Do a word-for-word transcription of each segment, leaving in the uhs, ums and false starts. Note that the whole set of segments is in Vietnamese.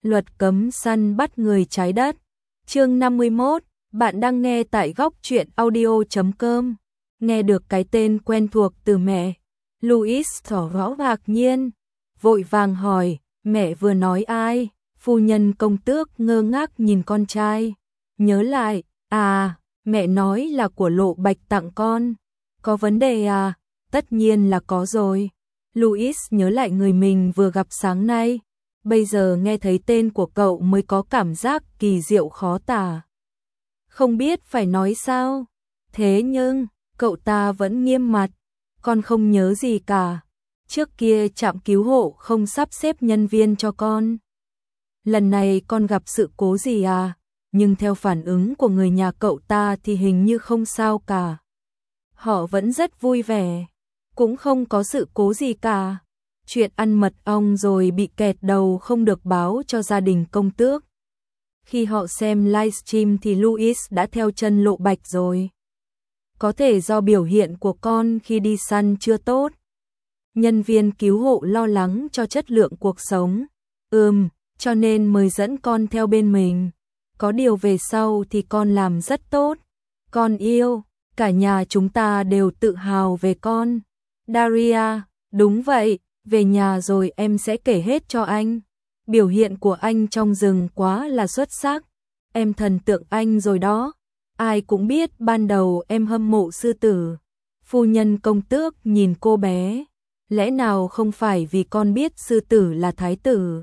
Luật cấm săn bắt người trái đất. Chương năm mươi mốt, bạn đang nghe tại góc truyện audio chấm com. Nghe được cái tên quen thuộc từ mẹ, Louis tỏ rõ ngạc nhiên, vội vàng hỏi, mẹ vừa nói ai? Phu nhân công tước ngơ ngác nhìn con trai, nhớ lại, à, mẹ nói là của Lộ Bạch tặng con. Có vấn đề à? Tất nhiên là có rồi. Louis nhớ lại người mình vừa gặp sáng nay, bây giờ nghe thấy tên của cậu mới có cảm giác kỳ diệu khó tả. Không biết phải nói sao, thế nhưng, cậu ta vẫn nghiêm mặt, con không nhớ gì cả. Trước kia trạm cứu hộ không sắp xếp nhân viên cho con. Lần này con gặp sự cố gì à? Nhưng theo phản ứng của người nhà cậu ta thì hình như không sao cả. Họ vẫn rất vui vẻ, cũng không có sự cố gì cả. Chuyện ăn mật ong rồi bị kẹt đầu không được báo cho gia đình công tước. Khi họ xem livestream thì Louis đã theo chân Lộ Bạch rồi. Có thể do biểu hiện của con khi đi săn chưa tốt. Nhân viên cứu hộ lo lắng cho chất lượng cuộc sống. Ừm, cho nên mới dẫn con theo bên mình. Có điều về sau thì con làm rất tốt. Con yêu, cả nhà chúng ta đều tự hào về con. Daria, đúng vậy, về nhà rồi em sẽ kể hết cho anh. Biểu hiện của anh trong rừng quá là xuất sắc. Em thần tượng anh rồi đó. Ai cũng biết ban đầu em hâm mộ sư tử. Phu nhân công tước nhìn cô bé. Lẽ nào không phải vì con biết sư tử là thái tử?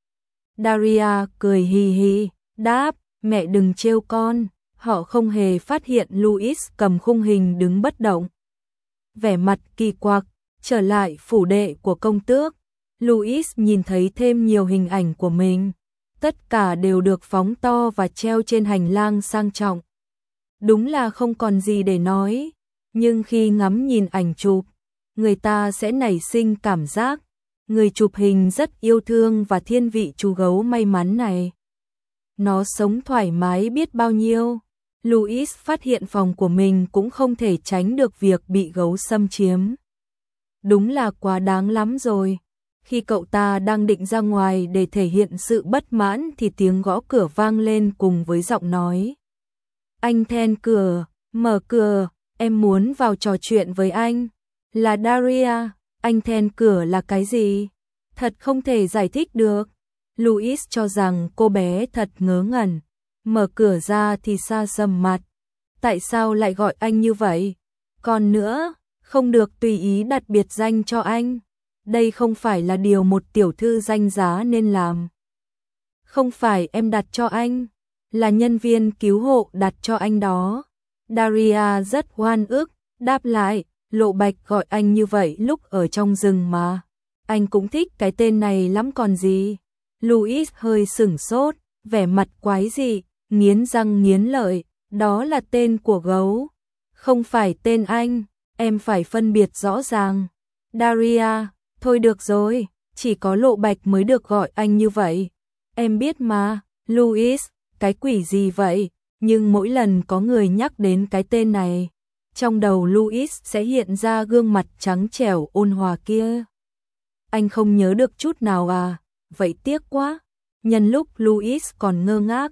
Daria cười hì hì, đáp, mẹ đừng trêu con. Họ không hề phát hiện Louis cầm khung hình đứng bất động. Vẻ mặt kỳ quặc, trở lại phủ đệ của công tước. Louis nhìn thấy thêm nhiều hình ảnh của mình. Tất cả đều được phóng to và treo trên hành lang sang trọng. Đúng là không còn gì để nói. Nhưng khi ngắm nhìn ảnh chụp, người ta sẽ nảy sinh cảm giác người chụp hình rất yêu thương và thiên vị chú gấu may mắn này. Nó sống thoải mái biết bao nhiêu. Louis phát hiện phòng của mình cũng không thể tránh được việc bị gấu xâm chiếm. Đúng là quá đáng lắm rồi. Khi cậu ta đang định ra ngoài để thể hiện sự bất mãn thì tiếng gõ cửa vang lên cùng với giọng nói. Anh then cửa, mở cửa, em muốn vào trò chuyện với anh. Là Daria, anh then cửa là cái gì? Thật không thể giải thích được. Louis cho rằng cô bé thật ngớ ngẩn. Mở cửa ra thì xa sầm mặt. Tại sao lại gọi anh như vậy? Còn nữa, không được tùy ý đặt biệt danh cho anh. Đây không phải là điều một tiểu thư danh giá nên làm. Không phải em đặt cho anh, là nhân viên cứu hộ đặt cho anh đó. Daria rất oan ức, đáp lại, Lộ Bạch gọi anh như vậy lúc ở trong rừng mà. Anh cũng thích cái tên này lắm còn gì. Louis hơi sửng sốt, vẻ mặt quái dị, nghiến răng nghiến lợi, đó là tên của gấu. Không phải tên anh, em phải phân biệt rõ ràng. Daria, thôi được rồi, chỉ có Lộ Bạch mới được gọi anh như vậy. Em biết mà, Louis, cái quỷ gì vậy? Nhưng mỗi lần có người nhắc đến cái tên này, trong đầu Louis sẽ hiện ra gương mặt trắng trẻo ôn hòa kia. Anh không nhớ được chút nào à? Vậy tiếc quá. Nhân lúc Louis còn ngơ ngác,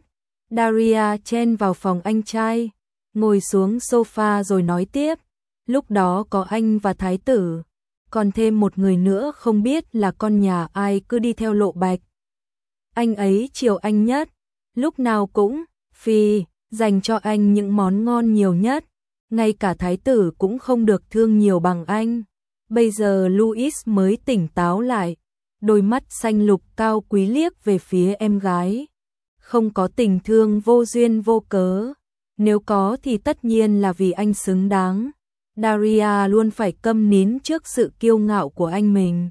Daria chen vào phòng anh trai, ngồi xuống sofa rồi nói tiếp. Lúc đó có anh và thái tử, còn thêm một người nữa không biết là con nhà ai cứ đi theo Lộ Bạch. Anh ấy chiều anh nhất, lúc nào cũng, phi, dành cho anh những món ngon nhiều nhất. Ngay cả thái tử cũng không được thương nhiều bằng anh. Bây giờ Louis mới tỉnh táo lại, đôi mắt xanh lục cao quý liếc về phía em gái. Không có tình thương vô duyên vô cớ, nếu có thì tất nhiên là vì anh xứng đáng. Daria luôn phải câm nín trước sự kiêu ngạo của anh mình.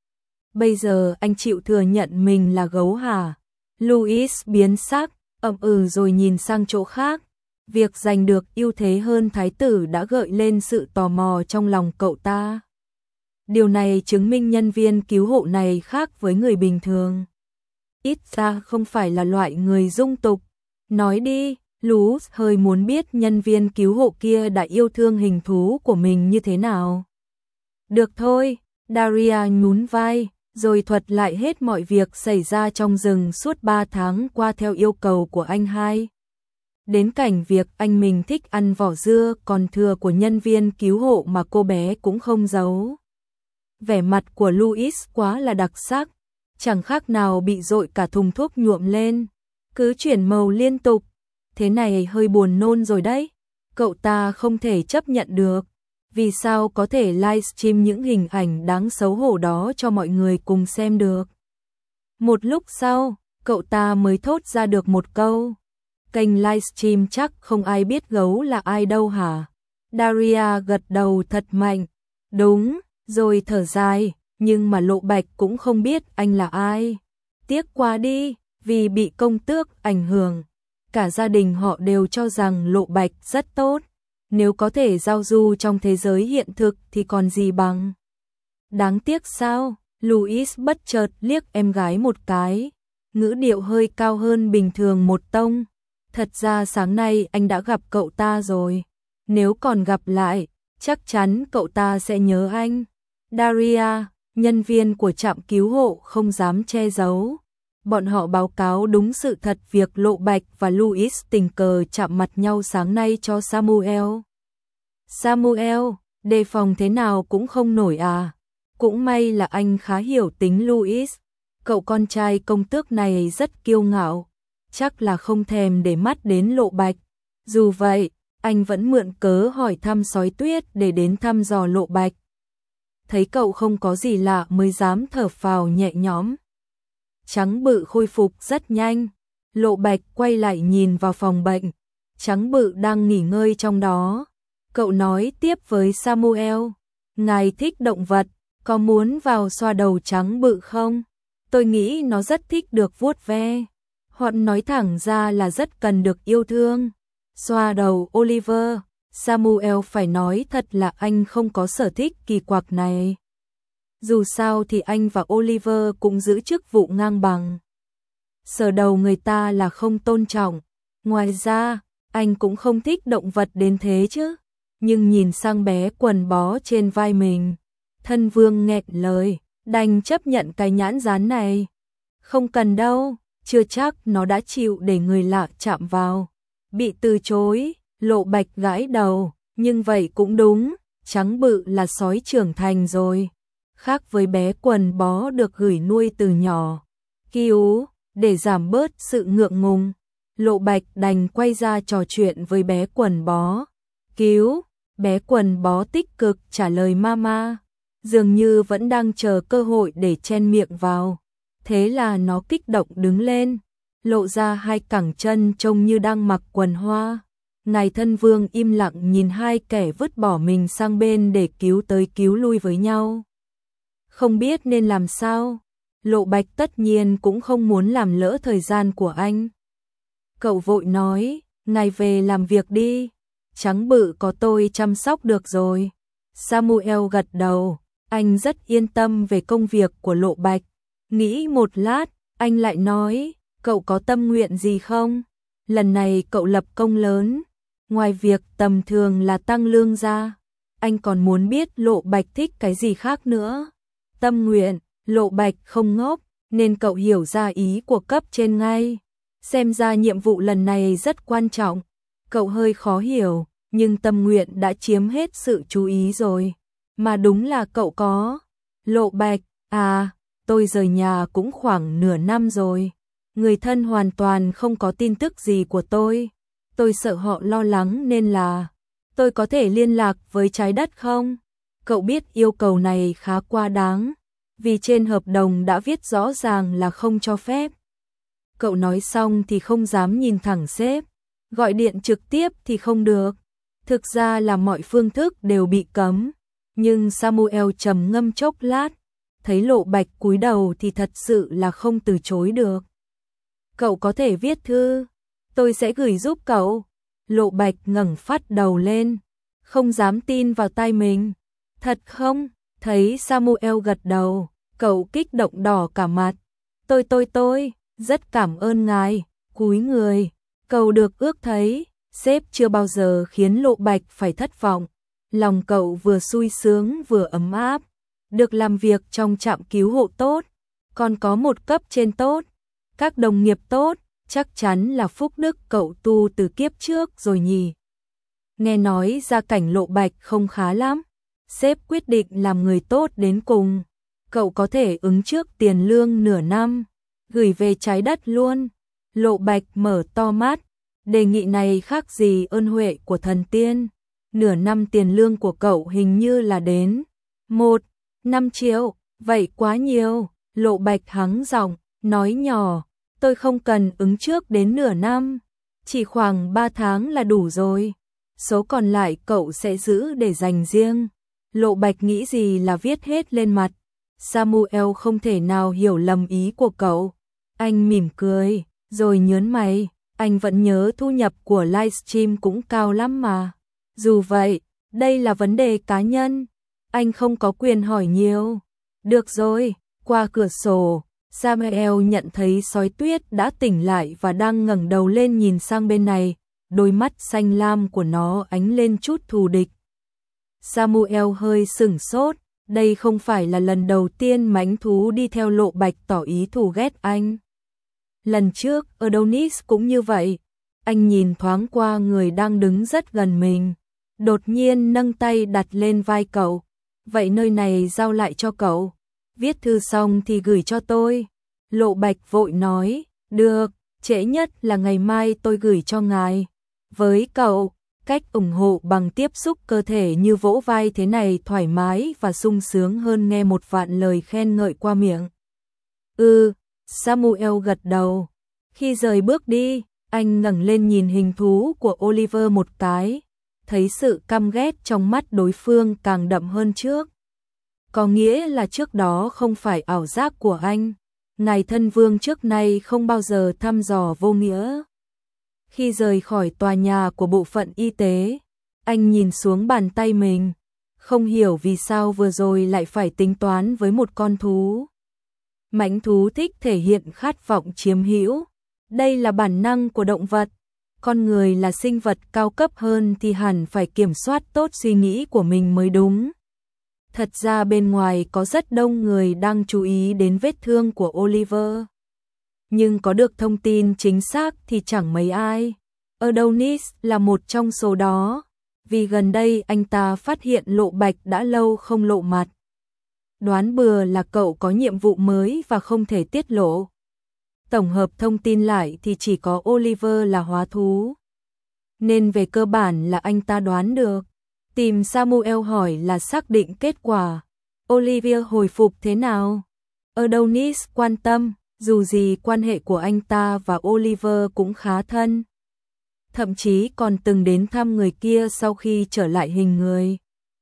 Bây giờ anh chịu thừa nhận mình là gấu hả? Louis biến sắc, ậm ừ rồi nhìn sang chỗ khác. Việc giành được ưu thế hơn thái tử đã gợi lên sự tò mò trong lòng cậu ta. Điều này chứng minh nhân viên cứu hộ này khác với người bình thường. Ít ra không phải là loại người dung tục. Nói đi, Louis hơi muốn biết nhân viên cứu hộ kia đã yêu thương hình thú của mình như thế nào. Được thôi, Daria nhún vai, rồi thuật lại hết mọi việc xảy ra trong rừng suốt ba tháng qua theo yêu cầu của anh hai. Đến cảnh việc anh mình thích ăn vỏ dưa còn thừa của nhân viên cứu hộ mà cô bé cũng không giấu. Vẻ mặt của Louis quá là đặc sắc, chẳng khác nào bị dội cả thùng thuốc nhuộm lên, cứ chuyển màu liên tục. Thế này hơi buồn nôn rồi đấy. Cậu ta không thể chấp nhận được. Vì sao có thể livestream những hình ảnh đáng xấu hổ đó cho mọi người cùng xem được? Một lúc sau, cậu ta mới thốt ra được một câu. Kênh livestream chắc không ai biết gấu là ai đâu hả? Daria gật đầu thật mạnh. Đúng, rồi thở dài, nhưng mà Lộ Bạch cũng không biết anh là ai. Tiếc quá đi, vì bị công tước ảnh hưởng. Cả gia đình họ đều cho rằng Lộ Bạch rất tốt. Nếu có thể giao du trong thế giới hiện thực thì còn gì bằng. Đáng tiếc sao? Louis bất chợt liếc em gái một cái. Ngữ điệu hơi cao hơn bình thường một tông. Thật ra sáng nay anh đã gặp cậu ta rồi. Nếu còn gặp lại, chắc chắn cậu ta sẽ nhớ anh. Daria, nhân viên của trạm cứu hộ không dám che giấu. Bọn họ báo cáo đúng sự thật việc Lộ Bạch và Louis tình cờ chạm mặt nhau sáng nay cho Samuel. Samuel, đề phòng thế nào cũng không nổi à. Cũng may là anh khá hiểu tính Louis. Cậu con trai công tước này rất kiêu ngạo. Chắc là không thèm để mắt đến Lộ Bạch. Dù vậy, anh vẫn mượn cớ hỏi thăm sói tuyết để đến thăm dò Lộ Bạch. Thấy cậu không có gì lạ mới dám thở phào nhẹ nhõm. Trắng Bự khôi phục rất nhanh. Lộ Bạch quay lại nhìn vào phòng bệnh. Trắng Bự đang nghỉ ngơi trong đó. Cậu nói tiếp với Samuel. Ngài thích động vật, có muốn vào xoa đầu Trắng Bự không? Tôi nghĩ nó rất thích được vuốt ve. Hoặc nói thẳng ra là rất cần được yêu thương. Xoa đầu Oliver. Samuel phải nói thật là anh không có sở thích kỳ quặc này. Dù sao thì anh và Oliver cũng giữ chức vụ ngang bằng. Sờ đầu người ta là không tôn trọng. Ngoài ra, anh cũng không thích động vật đến thế chứ. Nhưng nhìn sang bé quần bó trên vai mình, Thân Vương nghẹn lời, đành chấp nhận cái nhãn dán này. Không cần đâu, chưa chắc nó đã chịu để người lạ chạm vào. Bị từ chối, Lộ Bạch gãi đầu, nhưng vậy cũng đúng, Trắng Bự là sói trưởng thành rồi. Khác với bé quần bó được gửi nuôi từ nhỏ. Cứu, để giảm bớt sự ngượng ngùng, Lộ Bạch đành quay ra trò chuyện với bé quần bó. Cứu, bé quần bó tích cực trả lời mama, dường như vẫn đang chờ cơ hội để chen miệng vào. Thế là nó kích động đứng lên, lộ ra hai cẳng chân trông như đang mặc quần hoa. Ngài Thân Vương im lặng nhìn hai kẻ vứt bỏ mình sang bên để cứu tới cứu lui với nhau. Không biết nên làm sao. Lộ Bạch tất nhiên cũng không muốn làm lỡ thời gian của anh. Cậu vội nói, ngài về làm việc đi. Trắng Bự có tôi chăm sóc được rồi. Samuel gật đầu, anh rất yên tâm về công việc của Lộ Bạch. Nghĩ một lát, anh lại nói, cậu có tâm nguyện gì không? Lần này cậu lập công lớn. Ngoài việc tầm thường là tăng lương ra, anh còn muốn biết Lộ Bạch thích cái gì khác nữa. Tâm nguyện, Lộ Bạch không ngốc, nên cậu hiểu ra ý của cấp trên ngay. Xem ra nhiệm vụ lần này rất quan trọng. Cậu hơi khó hiểu, nhưng tâm nguyện đã chiếm hết sự chú ý rồi. Mà đúng là cậu có. Lộ Bạch, à, tôi rời nhà cũng khoảng nửa năm rồi. Người thân hoàn toàn không có tin tức gì của tôi. Tôi sợ họ lo lắng nên là, tôi có thể liên lạc với Trái Đất không? Cậu biết yêu cầu này khá quá đáng, vì trên hợp đồng đã viết rõ ràng là không cho phép. Cậu nói xong thì không dám nhìn thẳng sếp, gọi điện trực tiếp thì không được. Thực ra là mọi phương thức đều bị cấm, nhưng Samuel trầm ngâm chốc lát, thấy Lộ Bạch cúi đầu thì thật sự là không từ chối được. Cậu có thể viết thư, tôi sẽ gửi giúp cậu. Lộ Bạch ngẩng phát đầu lên, không dám tin vào tai mình. Thật không? Thấy Samuel gật đầu, cậu kích động đỏ cả mặt. Tôi tôi tôi, rất cảm ơn ngài. Cúi người, cậu được ước thấy, sếp chưa bao giờ khiến Lộ Bạch phải thất vọng. Lòng cậu vừa sung sướng vừa ấm áp, được làm việc trong trạm cứu hộ tốt, còn có một cấp trên tốt, các đồng nghiệp tốt, chắc chắn là phúc đức cậu tu từ kiếp trước rồi nhỉ. Nghe nói gia cảnh Lộ Bạch không khá lắm, sếp quyết định làm người tốt đến cùng. Cậu có thể ứng trước tiền lương nửa năm, gửi về trái đất luôn. Lộ Bạch mở to mắt, đề nghị này khác gì ơn huệ của thần tiên. Nửa năm tiền lương của cậu hình như là đến một, năm triệu, vậy quá nhiều. Lộ Bạch hắng giọng, nói nhỏ, tôi không cần ứng trước đến nửa năm, chỉ khoảng ba tháng là đủ rồi. Số còn lại cậu sẽ giữ để dành riêng. Lộ Bạch nghĩ gì là viết hết lên mặt. Samuel không thể nào hiểu lầm ý của cậu. Anh mỉm cười, rồi nhớn mày, anh vẫn nhớ thu nhập của livestream cũng cao lắm mà. Dù vậy, đây là vấn đề cá nhân, anh không có quyền hỏi nhiều. Được rồi, qua cửa sổ, Samuel nhận thấy sói tuyết đã tỉnh lại và đang ngẩng đầu lên nhìn sang bên này, đôi mắt xanh lam của nó ánh lên chút thù địch. Samuel hơi sửng sốt, đây không phải là lần đầu tiên mãnh thú đi theo Lộ Bạch tỏ ý thù ghét anh. Lần trước, Adonis cũng như vậy, anh nhìn thoáng qua người đang đứng rất gần mình, đột nhiên nâng tay đặt lên vai cậu. Vậy nơi này giao lại cho cậu, viết thư xong thì gửi cho tôi. Lộ Bạch vội nói, được, trễ nhất là ngày mai tôi gửi cho ngài. Với cậu, cách ủng hộ bằng tiếp xúc cơ thể như vỗ vai thế này thoải mái và sung sướng hơn nghe một vạn lời khen ngợi qua miệng. Ừ, Samuel gật đầu. Khi rời bước đi, anh ngẩng lên nhìn hình thú của Oliver một cái, thấy sự căm ghét trong mắt đối phương càng đậm hơn trước. Có nghĩa là trước đó không phải ảo giác của anh, ngài thân vương trước nay không bao giờ thăm dò vô nghĩa. Khi rời khỏi tòa nhà của bộ phận y tế, anh nhìn xuống bàn tay mình, không hiểu vì sao vừa rồi lại phải tính toán với một con thú. Mãnh thú thích thể hiện khát vọng chiếm hữu, đây là bản năng của động vật. Con người là sinh vật cao cấp hơn thì hẳn phải kiểm soát tốt suy nghĩ của mình mới đúng. Thật ra bên ngoài có rất đông người đang chú ý đến vết thương của Oliver, nhưng có được thông tin chính xác thì chẳng mấy ai. Adonis là một trong số đó, vì gần đây anh ta phát hiện Lộ Bạch đã lâu không lộ mặt. Đoán bừa là cậu có nhiệm vụ mới và không thể tiết lộ. Tổng hợp thông tin lại thì chỉ có Oliver là hóa thú, nên về cơ bản là anh ta đoán được. Tìm Samuel hỏi là xác định kết quả. Oliver hồi phục thế nào? Adonis quan tâm, dù gì quan hệ của anh ta và Oliver cũng khá thân. Thậm chí còn từng đến thăm người kia sau khi trở lại hình người.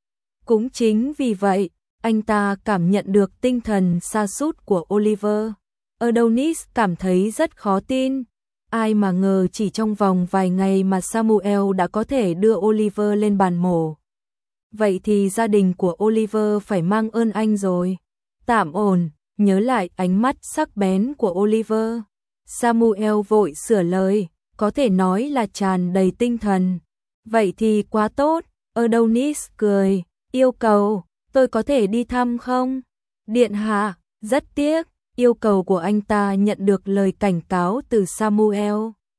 Cũng chính vì vậy, anh ta cảm nhận được tinh thần sa sút của Oliver. Adonis cảm thấy rất khó tin. Ai mà ngờ chỉ trong vòng vài ngày mà Samuel đã có thể đưa Oliver lên bàn mổ. Vậy thì gia đình của Oliver phải mang ơn anh rồi. Tạm ổn, nhớ lại ánh mắt sắc bén của Oliver. Samuel vội sửa lời, có thể nói là tràn đầy tinh thần. Vậy thì quá tốt, Adonis cười, yêu cầu, tôi có thể đi thăm không? Điện hạ, rất tiếc, yêu cầu của anh ta nhận được lời cảnh cáo từ Samuel.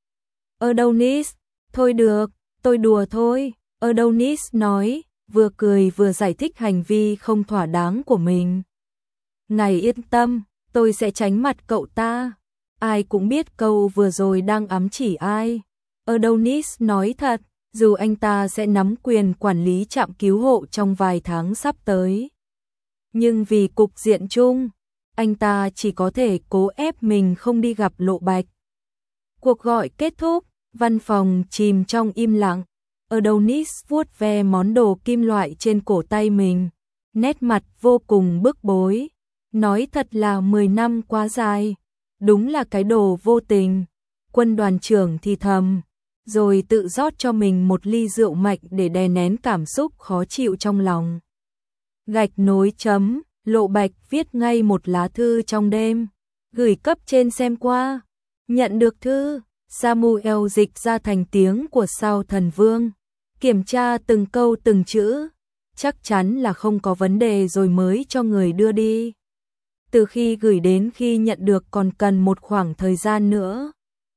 Adonis, thôi được, tôi đùa thôi, Adonis nói, vừa cười vừa giải thích hành vi không thỏa đáng của mình. Ngài yên tâm, tôi sẽ tránh mặt cậu ta. Ai cũng biết câu vừa rồi đang ám chỉ ai. Adonis nói thật, dù anh ta sẽ nắm quyền quản lý trạm cứu hộ trong vài tháng sắp tới. Nhưng vì cục diện chung, anh ta chỉ có thể cố ép mình không đi gặp Lộ Bạch. Cuộc gọi kết thúc, văn phòng chìm trong im lặng. Adonis vuốt ve món đồ kim loại trên cổ tay mình, nét mặt vô cùng bức bối. Nói thật là mười năm quá dài, đúng là cái đồ vô tình. Quân đoàn trưởng thì thầm, rồi tự rót cho mình một ly rượu mạnh để đè nén cảm xúc khó chịu trong lòng. Gạch nối chấm, Lộ Bạch viết ngay một lá thư trong đêm, gửi cấp trên xem qua. Nhận được thư, Samuel dịch ra thành tiếng của sao thần vương, kiểm tra từng câu từng chữ, chắc chắn là không có vấn đề rồi mới cho người đưa đi. từ khi gửi đến khi nhận được còn cần một khoảng thời gian nữa.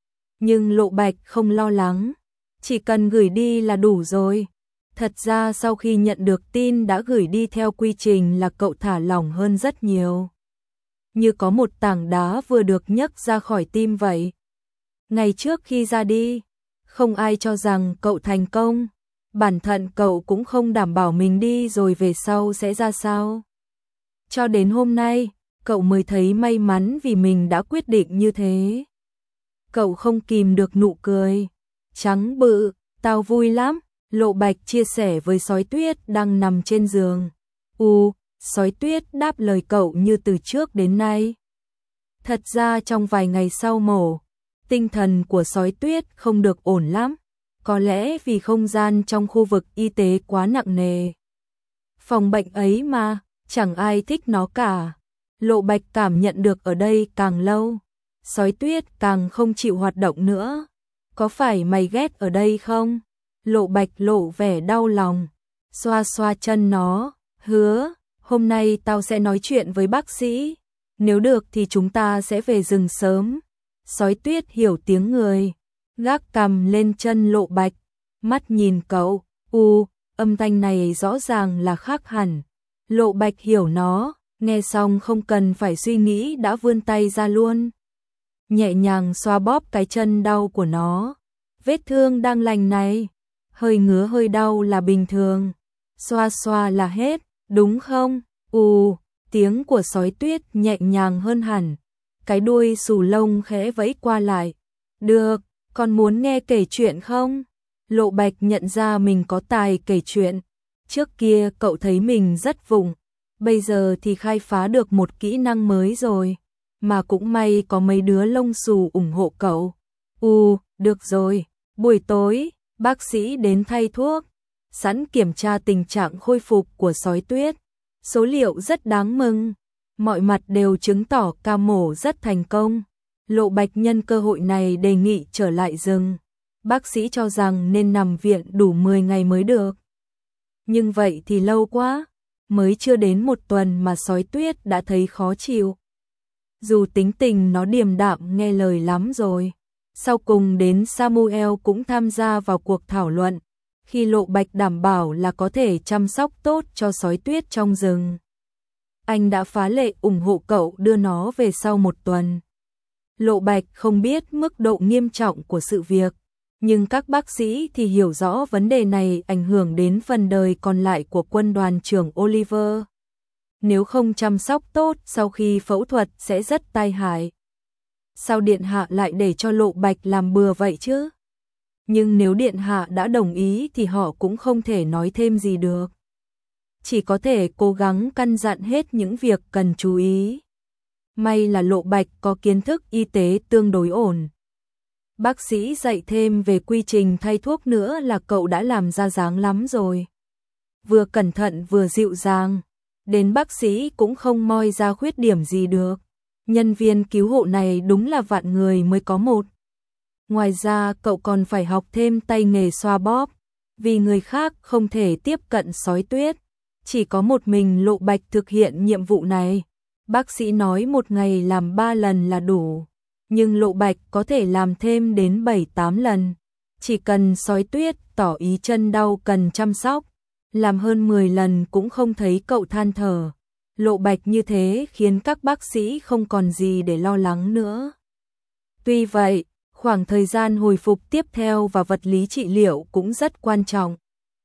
Nhưng Lộ Bạch không lo lắng, chỉ cần gửi đi là đủ rồi. Thật ra sau khi nhận được tin đã gửi đi theo quy trình là cậu thả lỏng hơn rất nhiều. Như có một tảng đá vừa được nhấc ra khỏi tim vậy. Ngày trước khi ra đi, không ai cho rằng cậu thành công. Bản thân cậu cũng không đảm bảo mình đi rồi về sau sẽ ra sao. Cho đến hôm nay, cậu mới thấy may mắn vì mình đã quyết định như thế. Cậu không kìm được nụ cười. Trắng bự, tao vui lắm, Lộ Bạch chia sẻ với Sói Tuyết đang nằm trên giường. U, Sói Tuyết đáp lời cậu như từ trước đến nay. Thật ra trong vài ngày sau mổ, tinh thần của Sói Tuyết không được ổn lắm. Có lẽ vì không gian trong khu vực y tế quá nặng nề. Phòng bệnh ấy mà, chẳng ai thích nó cả. Lộ Bạch cảm nhận được ở đây càng lâu, Sói Tuyết càng không chịu hoạt động nữa. Có phải mày ghét ở đây không? Lộ Bạch lộ vẻ đau lòng, xoa xoa chân nó, hứa, hôm nay tao sẽ nói chuyện với bác sĩ. Nếu được thì chúng ta sẽ về rừng sớm. Sói Tuyết hiểu tiếng người, gác cằm lên chân Lộ Bạch, mắt nhìn cậu, u, âm thanh này rõ ràng là khác hẳn. Lộ Bạch hiểu nó, nghe xong không cần phải suy nghĩ đã vươn tay ra luôn. Nhẹ nhàng xoa bóp cái chân đau của nó. Vết thương đang lành này, hơi ngứa hơi đau là bình thường. Xoa xoa là hết, đúng không? U, tiếng của Sói Tuyết nhẹ nhàng hơn hẳn. Cái đuôi xù lông khẽ vẫy qua lại. Được, con muốn nghe kể chuyện không? Lộ Bạch nhận ra mình có tài kể chuyện. Trước kia cậu thấy mình rất vụng, bây giờ thì khai phá được một kỹ năng mới rồi. Mà cũng may có mấy đứa lông xù ủng hộ cậu. U, được rồi, buổi tối, bác sĩ đến thay thuốc, sẵn kiểm tra tình trạng khôi phục của Sói Tuyết. Số liệu rất đáng mừng, mọi mặt đều chứng tỏ ca mổ rất thành công. Lộ Bạch nhân cơ hội này đề nghị trở lại rừng. Bác sĩ cho rằng nên nằm viện đủ mười ngày mới được. Nhưng vậy thì lâu quá, mới chưa đến một tuần mà Sói Tuyết đã thấy khó chịu. Dù tính tình nó điềm đạm nghe lời lắm rồi. Sau cùng đến Samuel cũng tham gia vào cuộc thảo luận, khi Lộ Bạch đảm bảo là có thể chăm sóc tốt cho Sói Tuyết trong rừng. Anh đã phá lệ ủng hộ cậu đưa nó về sau một tuần. Lộ Bạch không biết mức độ nghiêm trọng của sự việc, nhưng các bác sĩ thì hiểu rõ vấn đề này ảnh hưởng đến phần đời còn lại của quân đoàn trưởng Oliver. Nếu không chăm sóc tốt sau khi phẫu thuật sẽ rất tai hại. Sao Điện Hạ lại để cho Lộ Bạch làm bừa vậy chứ? Nhưng nếu Điện Hạ đã đồng ý thì họ cũng không thể nói thêm gì được. Chỉ có thể cố gắng căn dặn hết những việc cần chú ý. May là Lộ Bạch có kiến thức y tế tương đối ổn. Bác sĩ dạy thêm về quy trình thay thuốc nữa là cậu đã làm ra dáng lắm rồi. Vừa cẩn thận vừa dịu dàng, đến bác sĩ cũng không moi ra khuyết điểm gì được. Nhân viên cứu hộ này đúng là vạn người mới có một. Ngoài ra cậu còn phải học thêm tay nghề xoa bóp, vì người khác không thể tiếp cận Sói Tuyết. Chỉ có một mình Lộ Bạch thực hiện nhiệm vụ này. Bác sĩ nói một ngày làm ba lần là đủ, nhưng Lộ Bạch có thể làm thêm đến bảy tám lần. Chỉ cần Sói Tuyết tỏ ý chân đau cần chăm sóc, làm hơn mười lần cũng không thấy cậu than thở. Lộ Bạch như thế khiến các bác sĩ không còn gì để lo lắng nữa. Tuy vậy, khoảng thời gian hồi phục tiếp theo và vật lý trị liệu cũng rất quan trọng.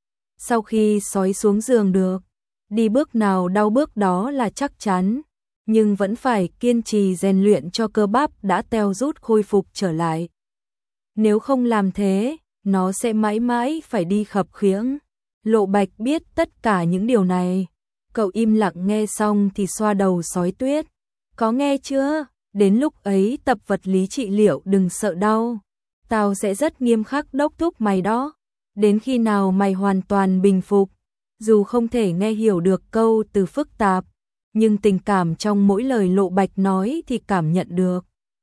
Sau khi Sói xuống giường được, đi bước nào đau bước đó là chắc chắn, nhưng vẫn phải kiên trì rèn luyện cho cơ bắp đã teo rút khôi phục trở lại. Nếu không làm thế, nó sẽ mãi mãi phải đi khập khiễng. Lộ Bạch biết tất cả những điều này. Cậu im lặng nghe xong thì xoa đầu Sói Tuyết. Có nghe chưa? Đến lúc ấy tập vật lý trị liệu đừng sợ đau. Tao sẽ rất nghiêm khắc đốc thúc mày đó. Đến khi nào mày hoàn toàn bình phục. Dù không thể nghe hiểu được câu từ phức tạp, nhưng tình cảm trong mỗi lời Lộ Bạch nói thì cảm nhận được.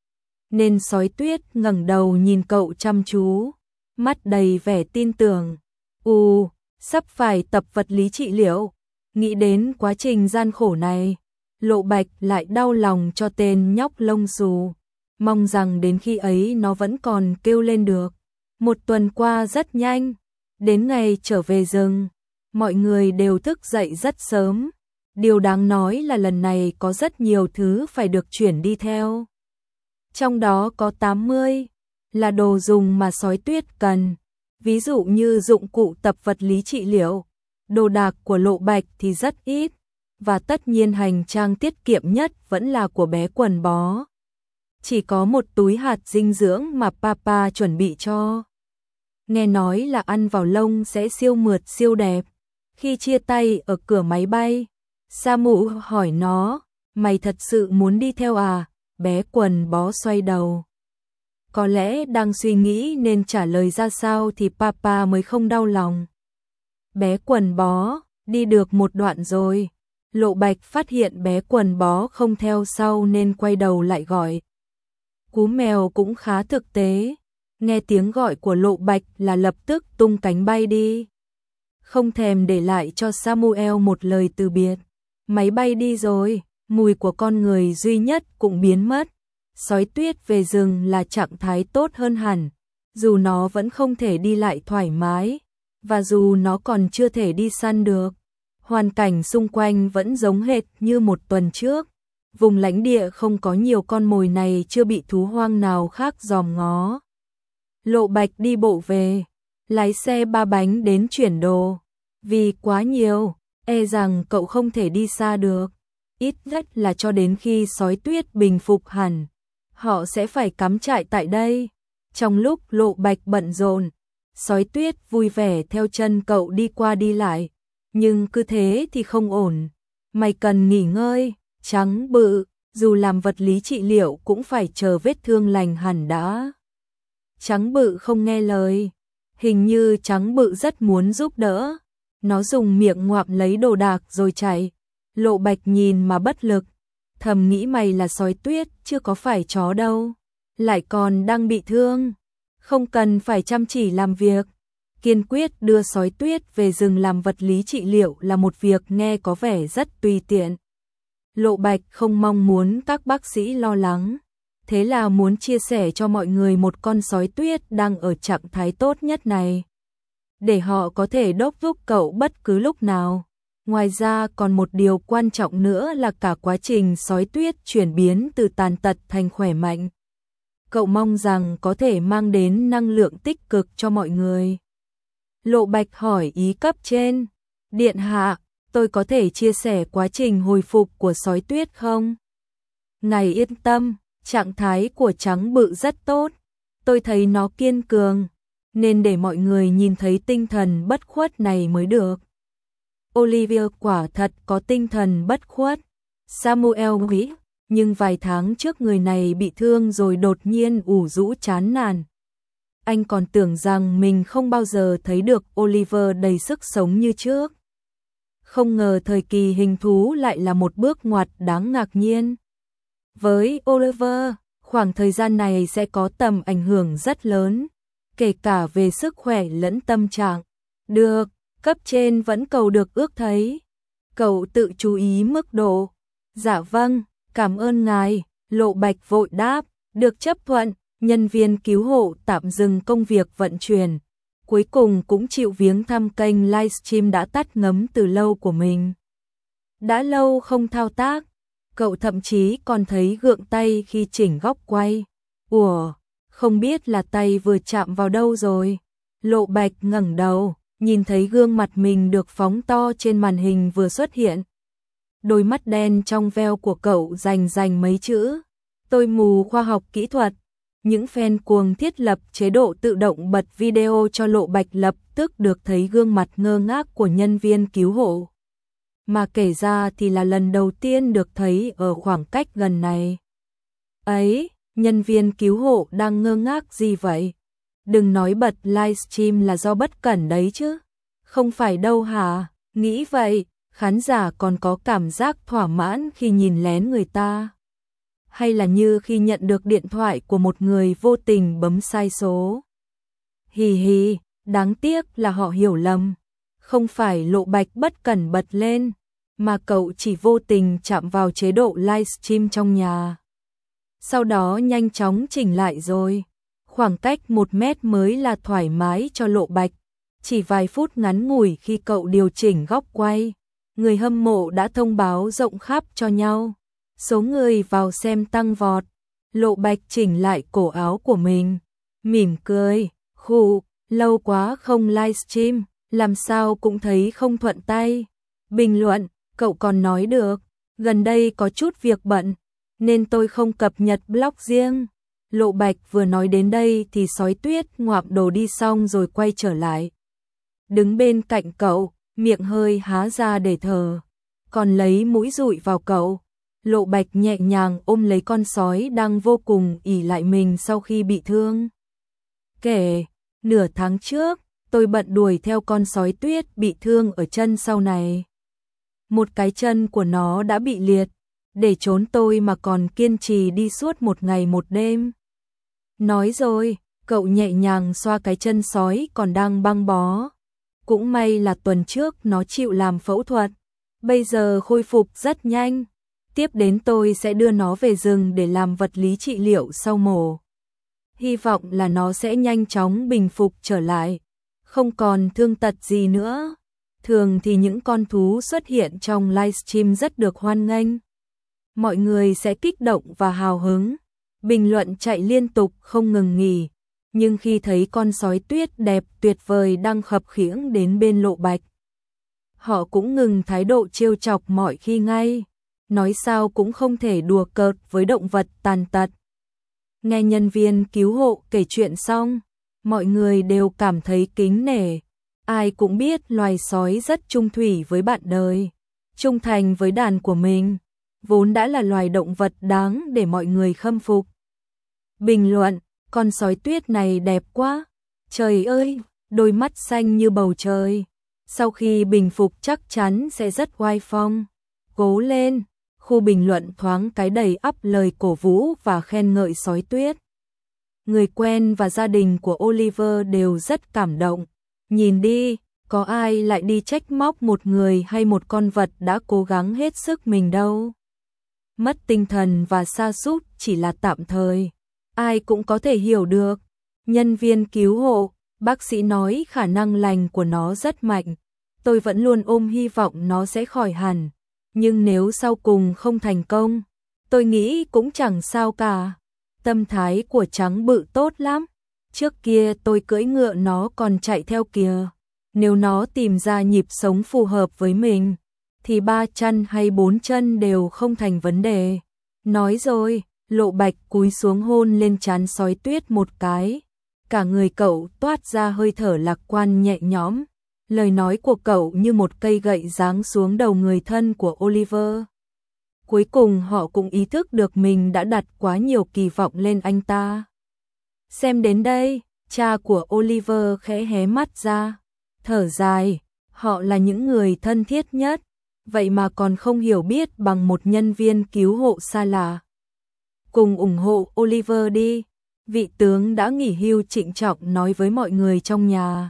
Nên Sói Tuyết ngẩng đầu nhìn cậu chăm chú, mắt đầy vẻ tin tưởng. U, sắp phải tập vật lý trị liệu. Nghĩ đến quá trình gian khổ này, Lộ Bạch lại đau lòng cho tên nhóc lông xù, mong rằng đến khi ấy nó vẫn còn kêu lên được. Một tuần qua rất nhanh, đến ngày trở về rừng, mọi người đều thức dậy rất sớm. Điều đáng nói là lần này có rất nhiều thứ phải được chuyển đi theo. Trong đó có tám mươi là đồ dùng mà sói tuyết cần, ví dụ như dụng cụ tập vật lý trị liệu. Đồ đạc của Lộ Bạch thì rất ít, và tất nhiên hành trang tiết kiệm nhất vẫn là của bé quần bó. Chỉ có một túi hạt dinh dưỡng mà papa chuẩn bị cho. Nghe nói là ăn vào lông sẽ siêu mượt siêu đẹp. Khi chia tay ở cửa máy bay, Samu hỏi nó, mày thật sự muốn đi theo à? Bé quần bó xoay đầu. Có lẽ đang suy nghĩ nên trả lời ra sao thì papa mới không đau lòng. Bé quần bó, đi được một đoạn rồi. Lộ Bạch phát hiện bé quần bó không theo sau nên quay đầu lại gọi. Cú mèo cũng khá thực tế. Nghe tiếng gọi của Lộ Bạch là lập tức tung cánh bay đi. Không thèm để lại cho Samuel một lời từ biệt. Máy bay đi rồi, mùi của con người duy nhất cũng biến mất. Sói tuyết về rừng là trạng thái tốt hơn hẳn. Dù nó vẫn không thể đi lại thoải mái, và dù nó còn chưa thể đi săn được, hoàn cảnh xung quanh vẫn giống hệt như một tuần trước. Vùng lãnh địa không có nhiều con mồi này chưa bị thú hoang nào khác dòm ngó. Lộ Bạch đi bộ về, lái xe ba bánh đến chuyển đồ. Vì quá nhiều, e rằng cậu không thể đi xa được. Ít nhất là cho đến khi sói tuyết bình phục hẳn, họ sẽ phải cắm trại tại đây. Trong lúc Lộ Bạch bận rộn, sói tuyết vui vẻ theo chân cậu đi qua đi lại. Nhưng cứ thế thì không ổn. Mày cần nghỉ ngơi, Trắng Bự, dù làm vật lý trị liệu cũng phải chờ vết thương lành hẳn đã. Trắng Bự không nghe lời. Hình như Trắng Bự rất muốn giúp đỡ. Nó dùng miệng ngoạm lấy đồ đạc rồi chạy. Lộ Bạch nhìn mà bất lực. Thầm nghĩ mày là sói tuyết, chưa có phải chó đâu. Lại còn đang bị thương. Không cần phải chăm chỉ làm việc. Kiên quyết đưa sói tuyết về rừng làm vật lý trị liệu là một việc nghe có vẻ rất tùy tiện. Lộ Bạch không mong muốn các bác sĩ lo lắng. Thế là muốn chia sẻ cho mọi người một con sói tuyết đang ở trạng thái tốt nhất này, để họ có thể đốc thúc cậu bất cứ lúc nào. Ngoài ra còn một điều quan trọng nữa là cả quá trình sói tuyết chuyển biến từ tàn tật thành khỏe mạnh. Cậu mong rằng có thể mang đến năng lượng tích cực cho mọi người. Lộ Bạch hỏi ý cấp trên. Điện hạ, tôi có thể chia sẻ quá trình hồi phục của sói tuyết không? Ngài yên tâm, trạng thái của Trắng Bự rất tốt. Tôi thấy nó kiên cường, nên để mọi người nhìn thấy tinh thần bất khuất này mới được. Olivia quả thật có tinh thần bất khuất. Samuel nghĩ, nhưng vài tháng trước người này bị thương rồi đột nhiên ủ rũ chán nản. Anh còn tưởng rằng mình không bao giờ thấy được Oliver đầy sức sống như trước. Không ngờ thời kỳ hình thú lại là một bước ngoặt đáng ngạc nhiên. Với Oliver, khoảng thời gian này sẽ có tầm ảnh hưởng rất lớn, kể cả về sức khỏe lẫn tâm trạng. Được, cấp trên vẫn cầu được ước thấy. Cậu tự chú ý mức độ. Dạ vâng, cảm ơn ngài. Lộ Bạch vội đáp, được chấp thuận. Nhân viên cứu hộ tạm dừng công việc vận chuyển. Cuối cùng cũng chịu viếng thăm kênh livestream đã tắt ngấm từ lâu của mình. Đã lâu không thao tác, cậu thậm chí còn thấy gượng tay khi chỉnh góc quay. Ủa, không biết là tay vừa chạm vào đâu rồi. Lộ Bạch ngẩng đầu, nhìn thấy gương mặt mình được phóng to trên màn hình vừa xuất hiện. Đôi mắt đen trong veo của cậu rành rành mấy chữ. Tôi mù khoa học kỹ thuật. Những fan cuồng thiết lập chế độ tự động bật video cho Lộ Bạch lập tức được thấy gương mặt ngơ ngác của nhân viên cứu hộ. Mà kể ra thì là lần đầu tiên được thấy ở khoảng cách gần này. Ấy, nhân viên cứu hộ đang ngơ ngác gì vậy? Đừng nói bật livestream là do bất cẩn đấy chứ. Không phải đâu hả? Nghĩ vậy, khán giả còn có cảm giác thỏa mãn khi nhìn lén người ta. Hay là như khi nhận được điện thoại của một người vô tình bấm sai số. Hì hì, đáng tiếc là họ hiểu lầm. Không phải Lộ Bạch bất cẩn bật lên, mà cậu chỉ vô tình chạm vào chế độ livestream trong nhà. Sau đó nhanh chóng chỉnh lại rồi. Khoảng cách một mét mới là thoải mái cho Lộ Bạch. Chỉ vài phút ngắn ngủi khi cậu điều chỉnh góc quay, người hâm mộ đã thông báo rộng khắp cho nhau. Số người vào xem tăng vọt. Lộ Bạch chỉnh lại cổ áo của mình, mỉm cười, khụ, lâu quá không livestream, làm sao cũng thấy không thuận tay. Bình luận, cậu còn nói được, gần đây có chút việc bận, nên tôi không cập nhật blog riêng. Lộ Bạch vừa nói đến đây thì Sói Tuyết ngoạm đồ đi xong rồi quay trở lại. Đứng bên cạnh cậu, miệng hơi há ra để thở, còn lấy mũi dụi vào cậu. Lộ Bạch nhẹ nhàng ôm lấy con sói đang vô cùng ỉ lại mình sau khi bị thương. Kể, nửa tháng trước, tôi bận đuổi theo con sói tuyết bị thương ở chân sau này. Một cái chân của nó đã bị liệt, để trốn tôi mà còn kiên trì đi suốt một ngày một đêm. Nói rồi, cậu nhẹ nhàng xoa cái chân sói còn đang băng bó. Cũng may là tuần trước nó chịu làm phẫu thuật, bây giờ khôi phục rất nhanh. Tiếp đến tôi sẽ đưa nó về rừng để làm vật lý trị liệu sau mổ. Hy vọng là nó sẽ nhanh chóng bình phục trở lại, không còn thương tật gì nữa. Thường thì những con thú xuất hiện trong livestream rất được hoan nghênh. Mọi người sẽ kích động và hào hứng, bình luận chạy liên tục không ngừng nghỉ. Nhưng khi thấy con sói tuyết đẹp tuyệt vời đang khập khiễng đến bên Lộ Bạch, họ cũng ngừng thái độ trêu chọc mọi khi ngay. Nói sao cũng không thể đùa cợt với động vật tàn tật. Nghe nhân viên cứu hộ kể chuyện xong, mọi người đều cảm thấy kính nể. Ai cũng biết loài sói rất trung thủy với bạn đời, trung thành với đàn của mình, vốn đã là loài động vật đáng để mọi người khâm phục. Bình luận, con sói tuyết này đẹp quá, trời ơi, đôi mắt xanh như bầu trời. Sau khi bình phục chắc chắn sẽ rất oai phong. Cố lên. Khu bình luận thoáng cái đầy ắp lời cổ vũ và khen ngợi sói tuyết. Người quen và gia đình của Oliver đều rất cảm động. Nhìn đi, có ai lại đi trách móc một người hay một con vật đã cố gắng hết sức mình đâu. Mất tinh thần và sa sút chỉ là tạm thời. Ai cũng có thể hiểu được. Nhân viên cứu hộ, bác sĩ nói khả năng lành của nó rất mạnh. Tôi vẫn luôn ôm hy vọng nó sẽ khỏi hẳn. Nhưng nếu sau cùng không thành công, tôi nghĩ cũng chẳng sao cả. Tâm thái của trắng bự tốt lắm. Trước kia tôi cưỡi ngựa nó còn chạy theo kìa. Nếu nó tìm ra nhịp sống phù hợp với mình, thì ba chân hay bốn chân đều không thành vấn đề. Nói rồi, Lộ Bạch cúi xuống hôn lên trán sói tuyết một cái. Cả người cậu toát ra hơi thở lạc quan nhẹ nhõm. Lời nói của cậu như một cây gậy giáng xuống đầu người thân của Oliver. Cuối cùng họ cũng ý thức được mình đã đặt quá nhiều kỳ vọng lên anh ta. Xem đến đây, cha của Oliver khẽ hé mắt ra, thở dài, họ là những người thân thiết nhất, vậy mà còn không hiểu biết bằng một nhân viên cứu hộ xa lạ. Cùng ủng hộ Oliver đi, vị tướng đã nghỉ hưu trịnh trọng nói với mọi người trong nhà.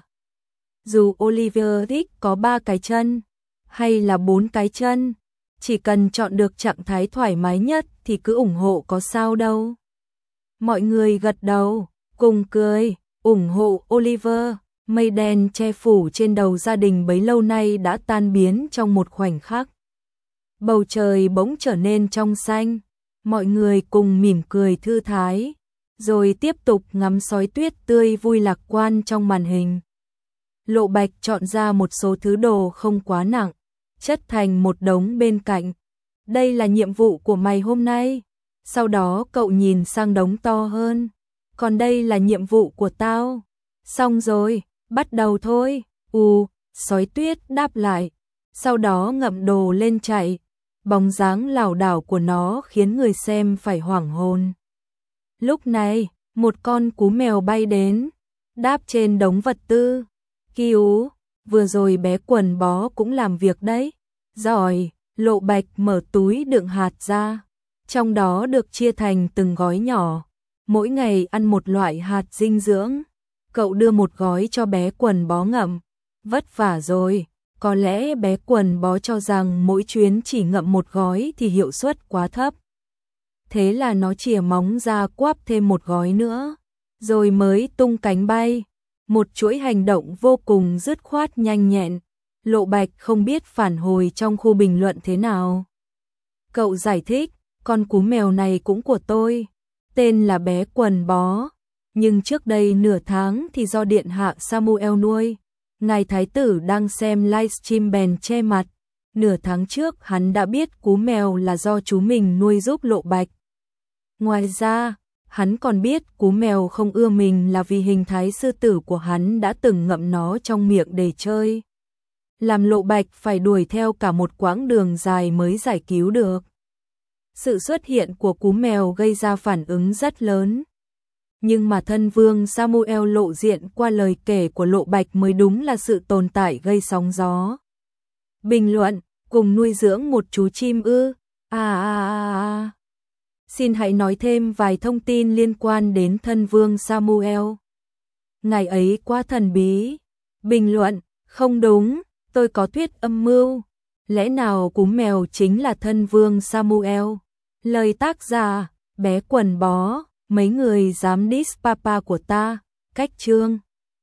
Dù Oliver thích có ba cái chân, hay là bốn cái chân, chỉ cần chọn được trạng thái thoải mái nhất thì cứ ủng hộ có sao đâu. Mọi người gật đầu, cùng cười, ủng hộ Oliver. Mây đen che phủ trên đầu gia đình bấy lâu nay đã tan biến trong một khoảnh khắc. Bầu trời bỗng trở nên trong xanh, mọi người cùng mỉm cười thư thái, rồi tiếp tục ngắm sói tuyết tươi vui lạc quan trong màn hình. Lộ Bạch chọn ra một số thứ đồ không quá nặng, chất thành một đống bên cạnh. Đây là nhiệm vụ của mày hôm nay. Sau đó cậu nhìn sang đống to hơn. Còn đây là nhiệm vụ của tao. Xong rồi, bắt đầu thôi. Ù, sói tuyết đáp lại. Sau đó ngậm đồ lên chạy. Bóng dáng lảo đảo của nó khiến người xem phải hoảng hồn. Lúc này, một con cú mèo bay đến, đáp trên đống vật tư. Kiu, vừa rồi bé quần bó cũng làm việc đấy. Giỏi, Lộ Bạch mở túi đựng hạt ra. Trong đó được chia thành từng gói nhỏ. Mỗi ngày ăn một loại hạt dinh dưỡng. Cậu đưa một gói cho bé quần bó ngậm. Vất vả rồi, Có lẽ bé quần bó cho rằng mỗi chuyến chỉ ngậm một gói thì hiệu suất quá thấp. Thế là nó chìa móng ra quắp thêm một gói nữa, rồi mới tung cánh bay. Một chuỗi hành động vô cùng dứt khoát nhanh nhẹn. Lộ Bạch không biết phản hồi trong khu bình luận thế nào. Cậu giải thích, con cú mèo này cũng của tôi, tên là bé quần bó, nhưng trước đây nửa tháng thì do điện hạ Samuel nuôi. Ngài thái tử đang xem livestream bèn che mặt, nửa tháng trước hắn đã biết cú mèo là do chú mình nuôi giúp Lộ Bạch. Ngoài ra, hắn còn biết cú mèo không ưa mình là vì hình thái sư tử của hắn đã từng ngậm nó trong miệng để chơi, làm Lộ Bạch phải đuổi theo cả một quãng đường dài mới giải cứu được. Sự xuất hiện của cú mèo gây ra phản ứng rất lớn. Nhưng mà thân vương Samuel lộ diện qua lời kể của Lộ Bạch mới đúng là sự tồn tại gây sóng gió. Bình luận, cùng nuôi dưỡng một chú chim ư? À à à à. Xin hãy nói thêm vài thông tin liên quan đến thân vương Samuel. Ngài ấy quá thần bí. Bình luận, không đúng, tôi có thuyết âm mưu. Lẽ nào cú mèo chính là thân vương Samuel? Lời tác giả, bé quần bó, mấy người dám diss papa của ta, cách chương.